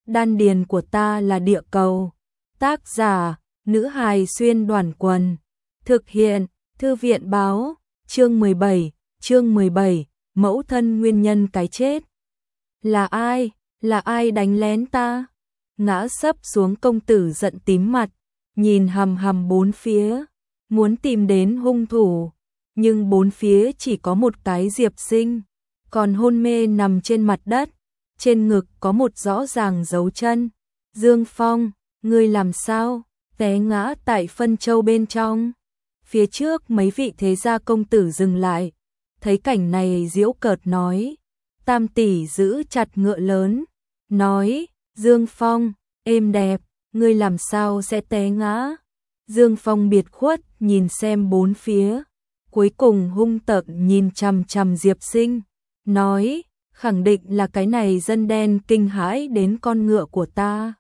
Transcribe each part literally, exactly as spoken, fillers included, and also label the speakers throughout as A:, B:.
A: đan điền của ta là địa cầu. Tác giả, nữ hài xuyên đoàn quần. Thực hiện, thư viện báo, chương mười bảy, chương mười bảy, mẫu thân nguyên nhân cái chết. Là ai, là ai đánh lén ta? Ngã sấp xuống công tử giận tím mặt, nhìn hằm hằm bốn phía, muốn tìm đến hung thủ, nhưng bốn phía chỉ có một cái Diệp Sinh, còn hôn mê nằm trên mặt đất, trên ngực có một rõ ràng dấu chân. Dương Phong, ngươi làm sao? Té ngã tại phân châu bên trong. Phía trước mấy vị thế gia công tử dừng lại, thấy cảnh này giễu cợt nói. Tam tỷ giữ chặt ngựa lớn, nói, Dương Phong, êm đẹp, ngươi làm sao sẽ té ngã? Dương Phong biệt khuất nhìn xem bốn phía, cuối cùng hung tợn nhìn chằm chằm Diệp Sinh, nói, khẳng định là cái này dân đen kinh hãi đến con ngựa của ta.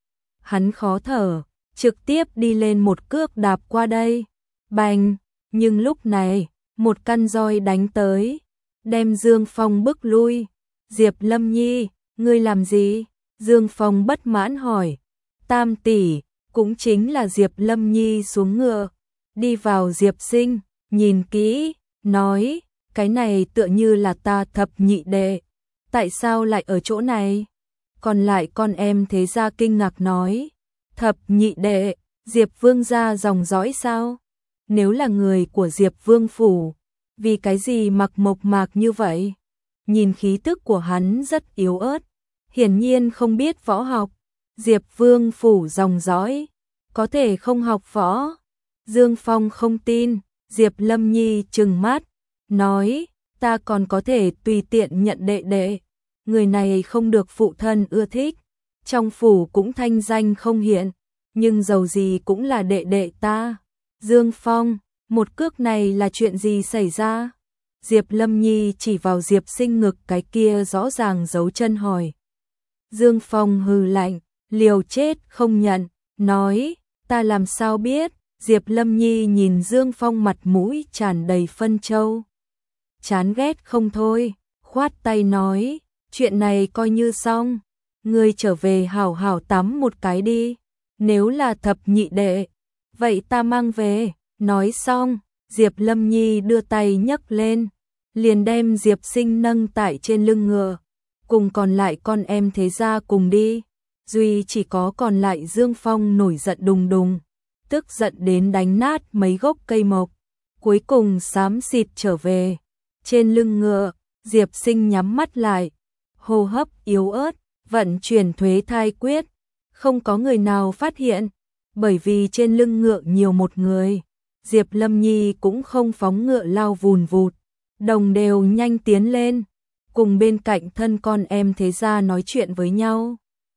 A: Hắn khó thở, trực tiếp đi lên một cước đạp qua đây, bành, nhưng lúc này, một căn roi đánh tới, đem Dương Phong bức lui. Diệp Lâm Nhi, ngươi làm gì? Dương Phong bất mãn hỏi. Tam tỷ, cũng chính là Diệp Lâm Nhi xuống ngựa, đi vào Diệp Sinh, nhìn kỹ, nói, cái này tựa như là ta thập nhị đệ, tại sao lại ở chỗ này? Còn lại con em thế gia kinh ngạc nói, thập nhị đệ, Diệp Vương gia dòng dõi sao? Nếu là người của Diệp Vương phủ, vì cái gì mặc mộc mạc như vậy? Nhìn khí tức của hắn rất yếu ớt, hiển nhiên không biết võ học. Diệp Vương phủ dòng dõi, có thể không học võ. Dương Phong không tin, Diệp Lâm Nhi trừng mắt, nói, ta còn có thể tùy tiện nhận đệ đệ. Người này không được phụ thân ưa thích, trong phủ cũng thanh danh không hiện, nhưng dầu gì cũng là đệ đệ ta. Dương Phong, một cước này là chuyện gì xảy ra? Diệp Lâm Nhi chỉ vào Diệp Sinh ngực cái kia rõ ràng dấu chân hỏi. Dương Phong hừ lạnh, liều chết không nhận, nói, ta làm sao biết? Diệp Lâm Nhi nhìn Dương Phong mặt mũi tràn đầy phân châu, chán ghét không thôi, khoát tay nói, chuyện này coi như xong, ngươi trở về hảo hảo tắm một cái đi, nếu là thập nhị đệ, vậy ta mang về. Nói xong, Diệp Lâm Nhi đưa tay nhấc lên, liền đem Diệp Sinh nâng tại trên lưng ngựa, cùng còn lại con em thế gia cùng đi, duy chỉ có còn lại Dương Phong nổi giận đùng đùng, tức giận đến đánh nát mấy gốc cây mộc, cuối cùng xám xịt trở về. Trên lưng ngựa, Diệp Sinh nhắm mắt lại, hô hấp yếu ớt, vận chuyển thuế thai quyết, không có người nào phát hiện, bởi vì trên lưng ngựa nhiều một người. Diệp Lâm Nhi cũng không phóng ngựa lao vùn vụt, đồng đều nhanh tiến lên, cùng bên cạnh thân con em thế gia nói chuyện với nhau.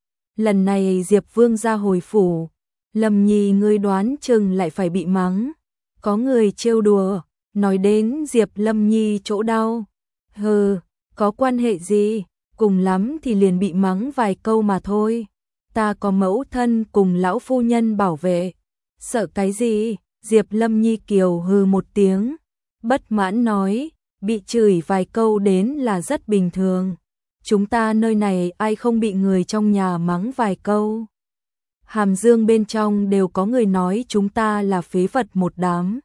A: Lần này Diệp Vương gia hồi phủ, Lâm Nhi ngươi đoán chừng lại phải bị mắng. Có người trêu đùa, nói đến Diệp Lâm Nhi chỗ đau. Hừ, có quan hệ gì, cùng lắm thì liền bị mắng vài câu mà thôi. Ta có mẫu thân cùng lão phu nhân bảo vệ, sợ cái gì? Diệp Lâm Nhi kiều hừ một tiếng, bất mãn nói, bị chửi vài câu đến là rất bình thường. Chúng ta nơi này ai không bị người trong nhà mắng vài câu. Hàm Dương bên trong đều có người nói chúng ta là phế vật một đám.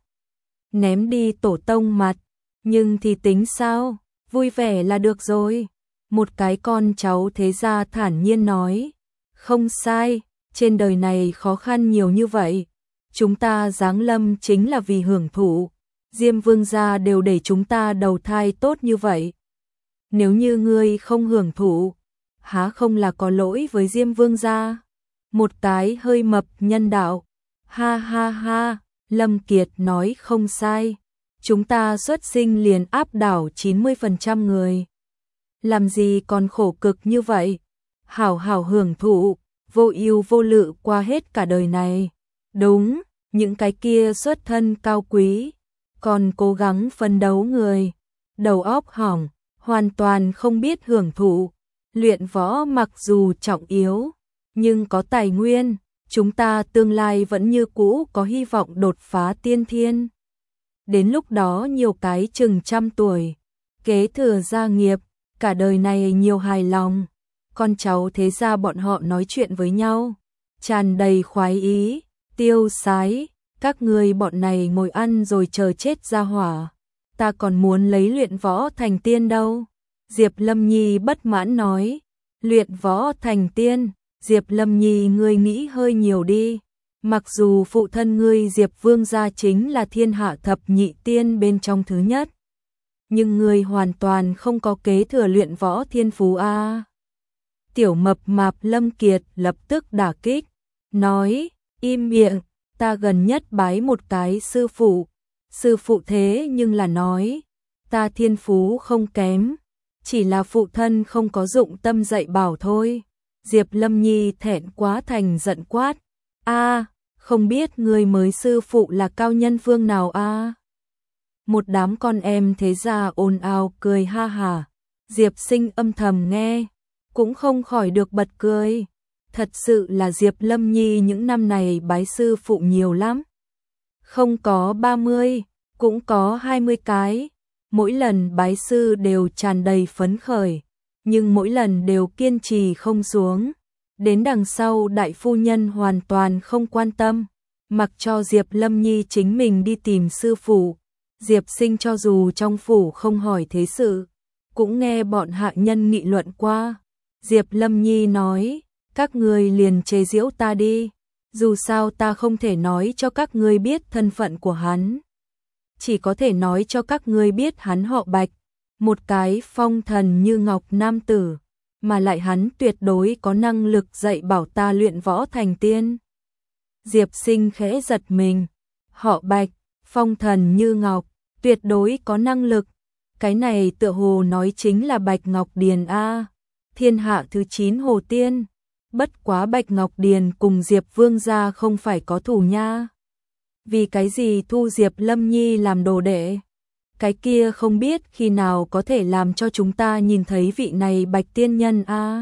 A: Ném đi tổ tông mặt, nhưng thì tính sao, vui vẻ là được rồi. Một cái con cháu thế gia thản nhiên nói, không sai, trên đời này khó khăn nhiều như vậy. Chúng ta giáng lâm chính là vì hưởng thụ, Diêm Vương gia đều để chúng ta đầu thai tốt như vậy. Nếu như ngươi không hưởng thụ, há không là có lỗi với Diêm Vương gia? Một cái hơi mập nhân đạo, ha ha ha, Lâm Kiệt nói không sai, chúng ta xuất sinh liền áp đảo chín mươi phần trăm người. Làm gì còn khổ cực như vậy? Hảo hảo hưởng thụ, vô ưu vô lự qua hết cả đời này. Đúng, những cái kia xuất thân cao quý, còn cố gắng phấn đấu người, đầu óc hỏng, hoàn toàn không biết hưởng thụ. Luyện võ mặc dù trọng yếu, nhưng có tài nguyên, chúng ta tương lai vẫn như cũ có hy vọng đột phá tiên thiên. Đến lúc đó nhiều cái chừng trăm tuổi, kế thừa gia nghiệp, cả đời này nhiều hài lòng, con cháu thế gia bọn họ nói chuyện với nhau, tràn đầy khoái ý, tiêu sái, các ngươi bọn này ngồi ăn rồi chờ chết ra hỏa, ta còn muốn lấy luyện võ thành tiên đâu. Diệp Lâm Nhi bất mãn nói, luyện võ thành tiên, Diệp Lâm Nhi ngươi nghĩ hơi nhiều đi, mặc dù phụ thân ngươi Diệp Vương gia chính là thiên hạ thập nhị tiên bên trong thứ nhất, nhưng ngươi hoàn toàn không có kế thừa luyện võ thiên phú a. À. Tiểu mập mạp Lâm Kiệt lập tức đả kích, nói, im miệng, ta gần nhất bái một cái sư phụ, sư phụ thế nhưng là nói, ta thiên phú không kém, chỉ là phụ thân không có dụng tâm dạy bảo thôi. Diệp Lâm Nhi thẹn quá thành giận quát, a, không biết người mới sư phụ là cao nhân phương nào a? À? Một đám con em thế gia ồn ào cười ha hả, Diệp Sinh âm thầm nghe, cũng không khỏi được bật cười. Thật sự là Diệp Lâm Nhi những năm này bái sư phụ nhiều lắm. Không có ba mươi, cũng có hai mươi cái. Mỗi lần bái sư đều tràn đầy phấn khởi, nhưng mỗi lần đều kiên trì không xuống. Đến đằng sau đại phu nhân hoàn toàn không quan tâm, mặc cho Diệp Lâm Nhi chính mình đi tìm sư phụ. Diệp Sinh cho dù trong phủ không hỏi thế sự, cũng nghe bọn hạ nhân nghị luận qua. Diệp Lâm Nhi nói, các ngươi liền chế giễu ta đi, dù sao ta không thể nói cho các ngươi biết thân phận của hắn. Chỉ có thể nói cho các ngươi biết hắn họ Bạch, một cái phong thần như ngọc nam tử, mà lại hắn tuyệt đối có năng lực dạy bảo ta luyện võ thành tiên. Diệp Sinh khẽ giật mình, họ Bạch, phong thần như ngọc, tuyệt đối có năng lực, cái này tựa hồ nói chính là Bạch Ngọc Điền a, thiên hạ thứ chín hồ tiên. Bất quá Bạch Ngọc Điền cùng Diệp Vương gia không phải có thù nha. Vì cái gì thu Diệp Lâm Nhi làm đồ đệ? Cái kia không biết khi nào có thể làm cho chúng ta nhìn thấy vị này Bạch tiên nhân a? À?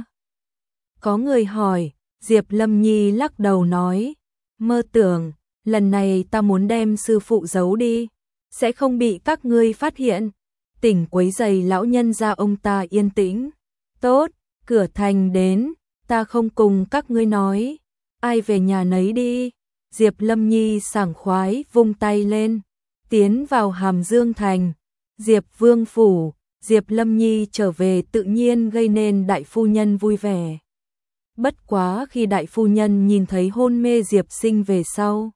A: Có người hỏi, Diệp Lâm Nhi lắc đầu nói, mơ tưởng, lần này ta muốn đem sư phụ giấu đi, sẽ không bị các ngươi phát hiện. Tỉnh quấy giày lão nhân gia ông ta yên tĩnh. Tốt, cửa thành đến, ta không cùng các ngươi nói, ai về nhà nấy đi. Diệp Lâm Nhi sảng khoái vung tay lên, tiến vào Hàm Dương thành. Diệp Vương phủ, Diệp Lâm Nhi trở về tự nhiên gây nên đại phu nhân vui vẻ. Bất quá khi đại phu nhân nhìn thấy hôn mê Diệp Sinh về sau,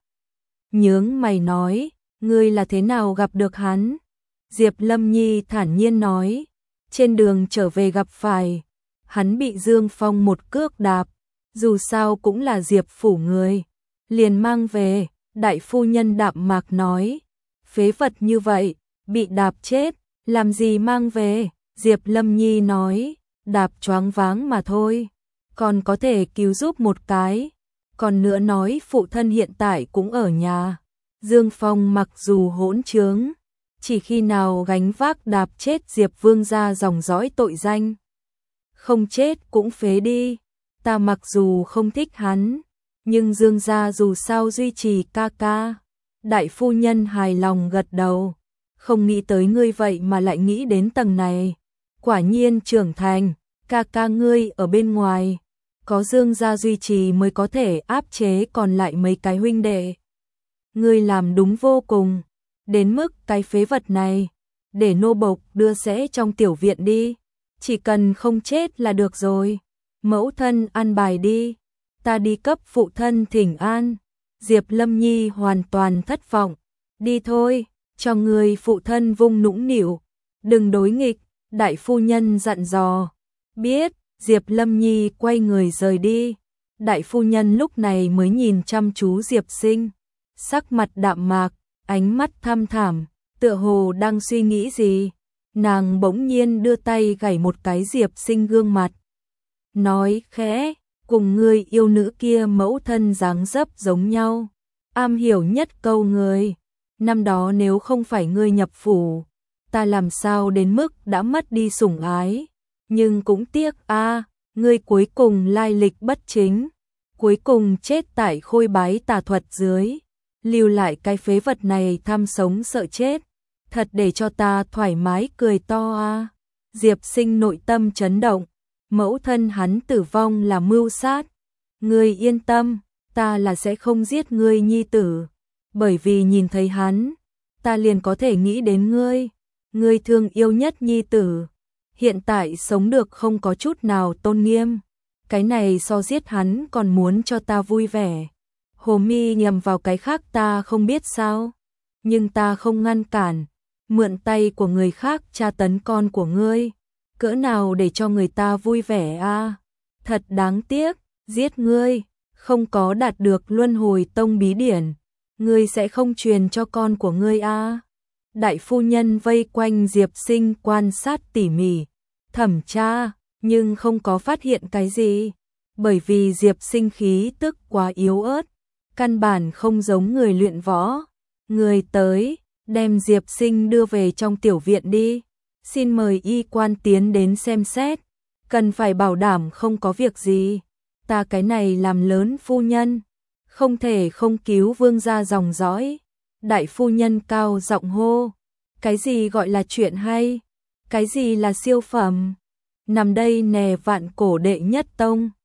A: nhướng mày nói, ngươi là thế nào gặp được hắn? Diệp Lâm Nhi thản nhiên nói, trên đường trở về gặp phải, hắn bị Dương Phong một cước đạp, dù sao cũng là Diệp phủ người, liền mang về. Đại phu nhân đạm mạc nói, phế vật như vậy, bị đạp chết, làm gì mang về? Diệp Lâm Nhi nói, đạp choáng váng mà thôi, còn có thể cứu giúp một cái. Còn nữa nói phụ thân hiện tại cũng ở nhà. Dương Phong mặc dù hỗn trướng, chỉ khi nào gánh vác đạp chết Diệp Vương gia dòng dõi tội danh, không chết cũng phế đi. Ta mặc dù không thích hắn, nhưng Dương gia dù sao duy trì ca ca. Đại phu nhân hài lòng gật đầu, không nghĩ tới ngươi vậy mà lại nghĩ đến tầng này. Quả nhiên trưởng thành, ca ca ngươi ở bên ngoài, có Dương gia duy trì mới có thể áp chế còn lại mấy cái huynh đệ. Ngươi làm đúng vô cùng, đến mức cái phế vật này, để nô bộc đưa sẽ trong tiểu viện đi, chỉ cần không chết là được rồi. Mẫu thân an bài đi, ta đi cấp phụ thân thỉnh an. Diệp Lâm Nhi hoàn toàn thất vọng, đi thôi, cho người phụ thân vung nũng nịu, đừng đối nghịch. Đại phu nhân dặn dò, biết. Diệp Lâm Nhi quay người rời đi. Đại phu nhân lúc này mới nhìn chăm chú Diệp Sinh, sắc mặt đạm mạc, ánh mắt thăm thẳm, tựa hồ đang suy nghĩ gì. Nàng bỗng nhiên đưa tay gảy một cái Diệp Sinh gương mặt, nói khẽ, cùng người yêu nữ kia mẫu thân dáng dấp giống nhau, am hiểu nhất câu người. Năm đó nếu không phải ngươi nhập phủ, ta làm sao đến mức đã mất đi sủng ái. Nhưng cũng tiếc a, à, ngươi cuối cùng lai lịch bất chính, cuối cùng chết tại khôi bái tà thuật dưới, lưu lại cái phế vật này tham sống sợ chết, thật để cho ta thoải mái cười to a. À. Diệp Sinh nội tâm chấn động, mẫu thân hắn tử vong là mưu sát. Ngươi yên tâm, ta là sẽ không giết ngươi nhi tử, bởi vì nhìn thấy hắn, ta liền có thể nghĩ đến ngươi, ngươi thương yêu nhất nhi tử, hiện tại sống được không có chút nào tôn nghiêm, cái này so giết hắn còn muốn cho ta vui vẻ. Hồ Mi nhầm vào cái khác ta không biết sao, nhưng ta không ngăn cản, mượn tay của người khác tra tấn con của ngươi, cỡ nào để cho người ta vui vẻ a? À? Thật đáng tiếc, giết ngươi, không có đạt được Luân Hồi Tông bí điển, ngươi sẽ không truyền cho con của ngươi a. À? Đại phu nhân vây quanh Diệp Sinh quan sát tỉ mỉ, thẩm tra, nhưng không có phát hiện cái gì, bởi vì Diệp Sinh khí tức quá yếu ớt, căn bản không giống người luyện võ. Người tới, đem Diệp Sinh đưa về trong tiểu viện đi, xin mời y quan tiến đến xem xét, cần phải bảo đảm không có việc gì, ta cái này làm lớn phu nhân, không thể không cứu vương gia dòng dõi. Đại phu nhân cao giọng hô, cái gì gọi là chuyện hay, cái gì là siêu phẩm, nằm đây nè vạn cổ đệ nhất tông.